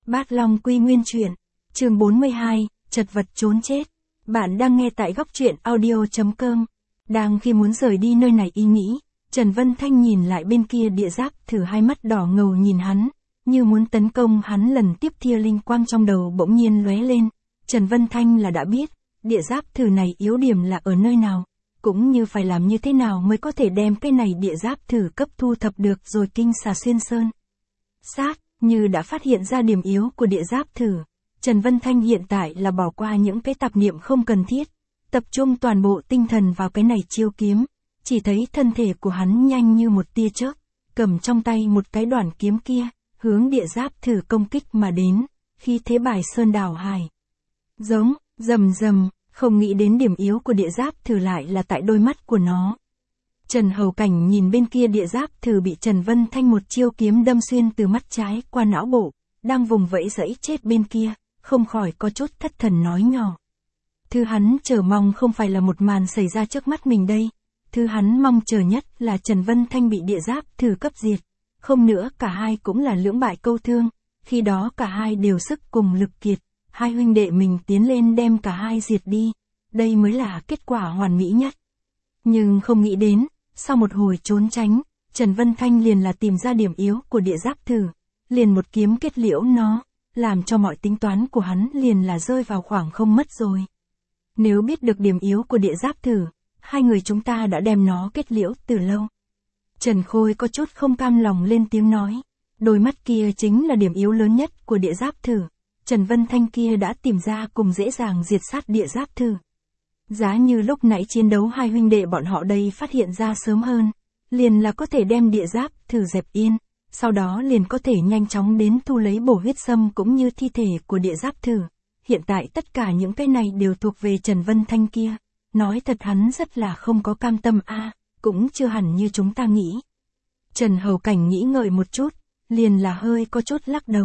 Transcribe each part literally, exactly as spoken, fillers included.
Bát Long Quy Nguyên Truyện, chương bốn mươi hai, chật vật trốn chết. Bạn đang nghe tại góc truyện audio chấm com. Đang khi muốn rời đi nơi này ý nghĩ, Trần Vân Thanh nhìn lại bên kia địa giáp thử, hai mắt đỏ ngầu nhìn hắn, như muốn tấn công hắn. Lần tiếp theo linh quang trong đầu bỗng nhiên lóe lên. Trần Vân Thanh là đã biết, địa giáp thử này yếu điểm là ở nơi nào, cũng như phải làm như thế nào mới có thể đem cái này địa giáp thử cấp thu thập được rồi kinh xà xuyên sơn. Sát, như đã phát hiện ra điểm yếu của địa giáp thử. Trần Vân Thanh hiện tại là bỏ qua những cái tạp niệm không cần thiết, tập trung toàn bộ tinh thần vào cái này chiêu kiếm. Chỉ thấy thân thể của hắn nhanh như một tia chớp, cầm trong tay một cái đoạn kiếm kia, hướng địa giáp thử công kích mà đến, khi thế bài sơn đảo hải. Giống, rầm rầm, không nghĩ đến điểm yếu của địa giáp thử lại là tại đôi mắt của nó. Trần Hầu Cảnh nhìn bên kia địa giáp thử bị Trần Vân Thanh một chiêu kiếm đâm xuyên từ mắt trái qua não bộ, đang vùng vẫy giãy chết bên kia, không khỏi có chút thất thần nói nhỏ. Thứ hắn chờ mong không phải là một màn xảy ra trước mắt mình đây. Thứ hắn mong chờ nhất là Trần Vân Thanh bị địa giáp thử cấp diệt. Không nữa cả hai cũng là lưỡng bại câu thương, khi đó cả hai đều sức cùng lực kiệt, hai huynh đệ mình tiến lên đem cả hai diệt đi. Đây mới là kết quả hoàn mỹ nhất. Nhưng không nghĩ đến, sau một hồi trốn tránh, Trần Vân Thanh liền là tìm ra điểm yếu của địa giáp thử, liền một kiếm kết liễu nó, làm cho mọi tính toán của hắn liền là rơi vào khoảng không mất rồi. Nếu biết được điểm yếu của địa giáp thử, hai người chúng ta đã đem nó kết liễu từ lâu. Trần Khôi có chút không cam lòng lên tiếng nói, đôi mắt kia chính là điểm yếu lớn nhất của địa giáp thử. Trần Vân Thanh kia đã tìm ra cùng dễ dàng diệt sát địa giáp thử. Giá như lúc nãy chiến đấu hai huynh đệ bọn họ đây phát hiện ra sớm hơn, liền là có thể đem địa giáp thử dẹp yên, sau đó liền có thể nhanh chóng đến thu lấy bổ huyết sâm cũng như thi thể của địa giáp thử. Hiện tại tất cả những cái này đều thuộc về Trần Vân Thanh kia. Nói thật hắn rất là không có cam tâm a, à, cũng chưa hẳn như chúng ta nghĩ. Trần Hầu Cảnh nghĩ ngợi một chút, liền là hơi có chút lắc đầu.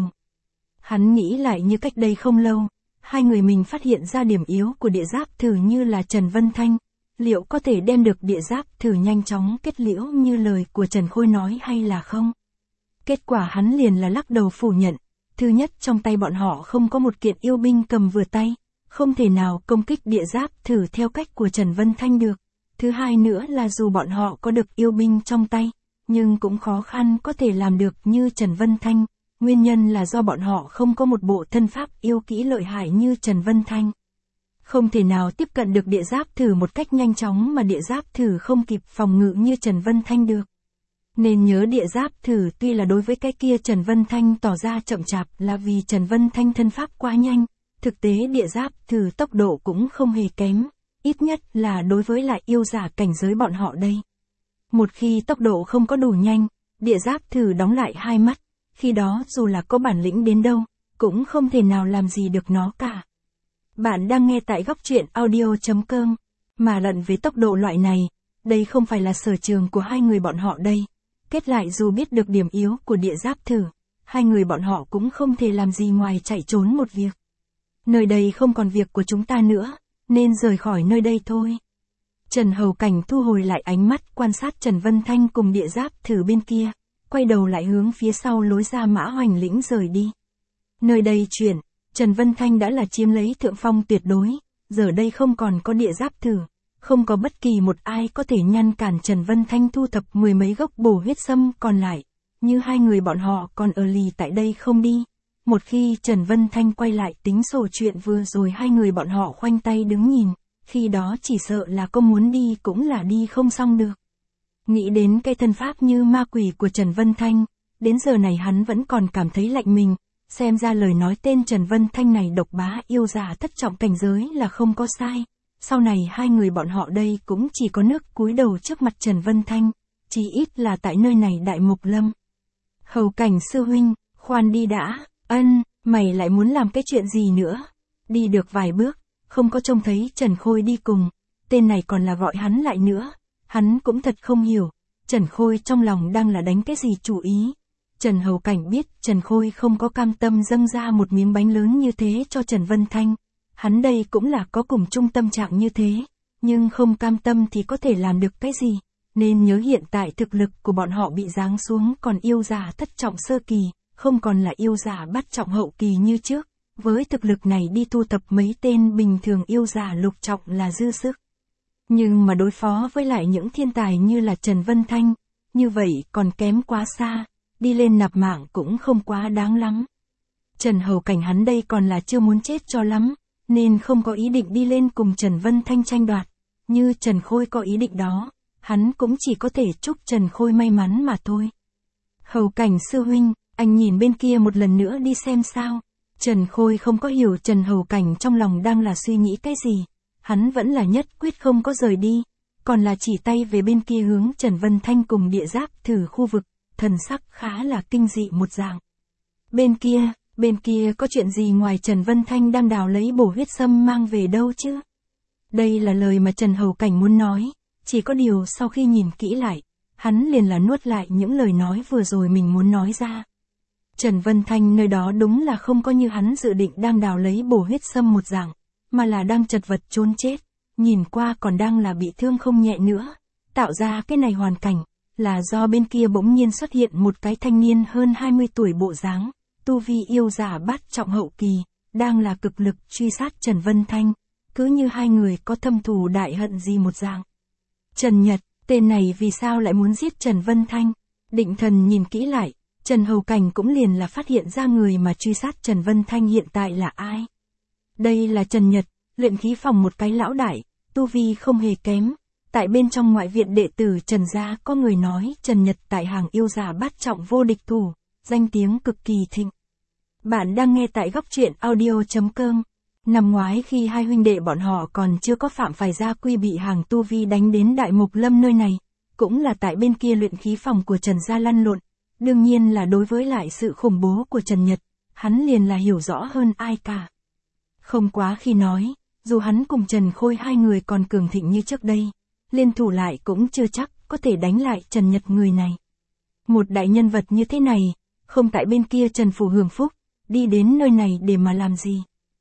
Hắn nghĩ lại như cách đây không lâu, hai người mình phát hiện ra điểm yếu của địa giáp thử như là Trần Vân Thanh, liệu có thể đem được địa giáp thử nhanh chóng kết liễu như lời của Trần Khôi nói hay là không? Kết quả hắn liền là lắc đầu phủ nhận. Thứ nhất, trong tay bọn họ không có một kiện yêu binh cầm vừa tay, không thể nào công kích địa giáp thử theo cách của Trần Vân Thanh được. Thứ hai nữa là dù bọn họ có được yêu binh trong tay, nhưng cũng khó khăn có thể làm được như Trần Vân Thanh. Nguyên nhân là do bọn họ không có một bộ thân pháp yêu kỹ lợi hại như Trần Vân Thanh. Không thể nào tiếp cận được địa giáp thử một cách nhanh chóng mà địa giáp thử không kịp phòng ngự như Trần Vân Thanh được. Nên nhớ địa giáp thử tuy là đối với cái kia Trần Vân Thanh tỏ ra chậm chạp là vì Trần Vân Thanh thân pháp quá nhanh, thực tế địa giáp thử tốc độ cũng không hề kém, ít nhất là đối với lại yêu giả cảnh giới bọn họ đây. Một khi tốc độ không có đủ nhanh, địa giáp thử đóng lại hai mắt, khi đó dù là có bản lĩnh đến đâu, cũng không thể nào làm gì được nó cả. Bạn đang nghe tại góc truyện audio chấm com, mà lận với tốc độ loại này, đây không phải là sở trường của hai người bọn họ đây. Kết lại dù biết được điểm yếu của địa giáp thử, hai người bọn họ cũng không thể làm gì ngoài chạy trốn một việc. Nơi đây không còn việc của chúng ta nữa, nên rời khỏi nơi đây thôi. Trần Hầu Cảnh thu hồi lại ánh mắt quan sát Trần Vân Thanh cùng địa giáp thử bên kia, quay đầu lại hướng phía sau lối ra Mã Hoành Lĩnh rời đi. Nơi đây chuyển, Trần Vân Thanh đã là chiếm lấy thượng phong tuyệt đối, giờ đây không còn có địa giáp thử. Không có bất kỳ một ai có thể ngăn cản Trần Vân Thanh thu thập mười mấy gốc bổ huyết sâm còn lại, như hai người bọn họ còn ở lì tại đây không đi. Một khi Trần Vân Thanh quay lại tính sổ chuyện vừa rồi hai người bọn họ khoanh tay đứng nhìn, khi đó chỉ sợ là có muốn đi cũng là đi không xong được. Nghĩ đến cái thân pháp như ma quỷ của Trần Vân Thanh, đến giờ này hắn vẫn còn cảm thấy lạnh mình, xem ra lời nói tên Trần Vân Thanh này độc bá yêu giả thất trọng cảnh giới là không có sai. Sau này hai người bọn họ đây cũng chỉ có nước cúi đầu trước mặt Trần Vân Thanh, chỉ ít là tại nơi này Đại Mục Lâm. Hầu Cảnh sư huynh, khoan đi đã, ân, mày lại muốn làm cái chuyện gì nữa? Đi được vài bước, không có trông thấy Trần Khôi đi cùng, tên này còn là gọi hắn lại nữa, hắn cũng thật không hiểu, Trần Khôi trong lòng đang là đánh cái gì chủ ý. Trần Hầu Cảnh biết Trần Khôi không có cam tâm dâng ra một miếng bánh lớn như thế cho Trần Vân Thanh. Hắn đây cũng là có cùng chung tâm trạng như thế, nhưng không cam tâm thì có thể làm được cái gì, nên nhớ hiện tại thực lực của bọn họ bị giáng xuống còn yêu giả thất trọng sơ kỳ, không còn là yêu giả bát trọng hậu kỳ như trước, với thực lực này đi thu thập mấy tên bình thường yêu giả lục trọng là dư sức. Nhưng mà đối phó với lại những thiên tài như là Trần Vân Thanh, như vậy còn kém quá xa, đi lên nạp mạng cũng không quá đáng lắm. Trần Hầu Cảnh hắn đây còn là chưa muốn chết cho lắm, nên không có ý định đi lên cùng Trần Vân Thanh tranh đoạt. Như Trần Khôi có ý định đó, hắn cũng chỉ có thể chúc Trần Khôi may mắn mà thôi. Hầu Cảnh sư huynh, anh nhìn bên kia một lần nữa đi xem sao. Trần Khôi không có hiểu Trần Hầu Cảnh trong lòng đang là suy nghĩ cái gì. Hắn vẫn là nhất quyết không có rời đi, còn là chỉ tay về bên kia hướng Trần Vân Thanh cùng địa giáp thử khu vực, thần sắc khá là kinh dị một dạng. Bên kia, bên kia có chuyện gì ngoài Trần Vân Thanh đang đào lấy bổ huyết sâm mang về đâu chứ? Đây là lời mà Trần Hầu Cảnh muốn nói, chỉ có điều sau khi nhìn kỹ lại, hắn liền là nuốt lại những lời nói vừa rồi mình muốn nói ra. Trần Vân Thanh nơi đó đúng là không có như hắn dự định đang đào lấy bổ huyết sâm một dạng, mà là đang chật vật trốn chết, nhìn qua còn đang là bị thương không nhẹ nữa. Tạo ra cái này hoàn cảnh, là do bên kia bỗng nhiên xuất hiện một cái thanh niên hơn hai mươi tuổi bộ dáng, tu vi yêu giả bát trọng hậu kỳ, đang là cực lực truy sát Trần Vân Thanh, cứ như hai người có thâm thù đại hận gì một dạng. Trần Nhật, tên này vì sao lại muốn giết Trần Vân Thanh? Định thần nhìn kỹ lại, Trần Hầu Cảnh cũng liền là phát hiện ra người mà truy sát Trần Vân Thanh hiện tại là ai. Đây là Trần Nhật, luyện khí phòng một cái lão đại, tu vi không hề kém. Tại bên trong ngoại viện đệ tử Trần gia có người nói Trần Nhật tại hàng yêu giả bát trọng vô địch thủ, danh tiếng cực kỳ thịnh. Bạn đang nghe tại góc truyện audio chấm com. Năm ngoái khi hai huynh đệ bọn họ còn chưa có phạm phải gia quy bị hàng tu vi đánh đến Đại Mục Lâm nơi này, cũng là tại bên kia luyện khí phòng của Trần gia lăn lộn. Đương nhiên là đối với lại sự khủng bố của Trần Nhật, hắn liền là hiểu rõ hơn ai cả. Không quá khi nói, dù hắn cùng Trần Khôi hai người còn cường thịnh như trước đây, liên thủ lại cũng chưa chắc có thể đánh lại Trần Nhật người này. Một đại nhân vật như thế này, không tại bên kia Trần Phủ hưởng phúc, đi đến nơi này để mà làm gì?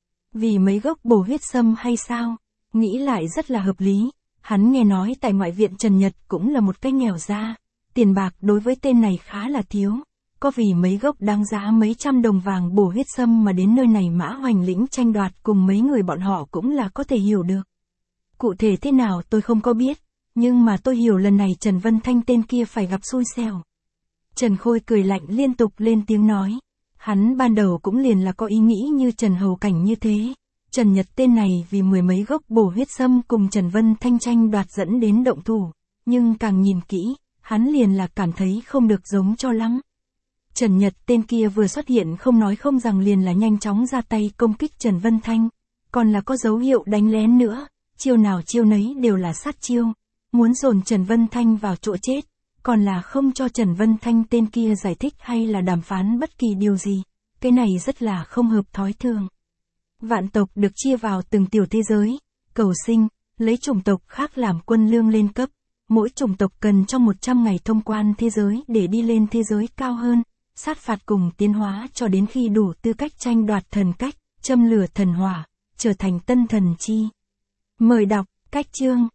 Vì mấy gốc bổ huyết sâm hay sao? Nghĩ lại rất là hợp lý, hắn nghe nói tại ngoại viện Trần Nhật cũng là một cái nghèo ra, tiền bạc đối với tên này khá là thiếu, có vì mấy gốc đáng giá mấy trăm đồng vàng bổ huyết sâm mà đến nơi này Mã Hoành lĩnh tranh đoạt cùng mấy người bọn họ cũng là có thể hiểu được. Cụ thể thế nào tôi không có biết, nhưng mà tôi hiểu lần này Trần Vân Thanh tên kia phải gặp xui xẻo. Trần Khôi cười lạnh liên tục lên tiếng nói. Hắn ban đầu cũng liền là có ý nghĩ như Trần Hầu Cảnh như thế. Trần Nhật tên này vì mười mấy gốc bổ huyết sâm cùng Trần Vân Thanh tranh đoạt dẫn đến động thủ. Nhưng càng nhìn kỹ, hắn liền là cảm thấy không được giống cho lắm. Trần Nhật tên kia vừa xuất hiện không nói không rằng liền là nhanh chóng ra tay công kích Trần Vân Thanh. Còn là có dấu hiệu đánh lén nữa, chiêu nào chiêu nấy đều là sát chiêu. Muốn dồn Trần Vân Thanh vào chỗ chết. Còn là không cho Trần Vân Thanh tên kia giải thích hay là đàm phán bất kỳ điều gì, cái này rất là không hợp thói thường. Vạn tộc được chia vào từng tiểu thế giới, cầu sinh, lấy chủng tộc khác làm quân lương lên cấp, mỗi chủng tộc cần trong một trăm ngày thông quan thế giới để đi lên thế giới cao hơn, sát phạt cùng tiến hóa cho đến khi đủ tư cách tranh đoạt thần cách, châm lửa thần hỏa, trở thành tân thần chi. Mời đọc, cách chương.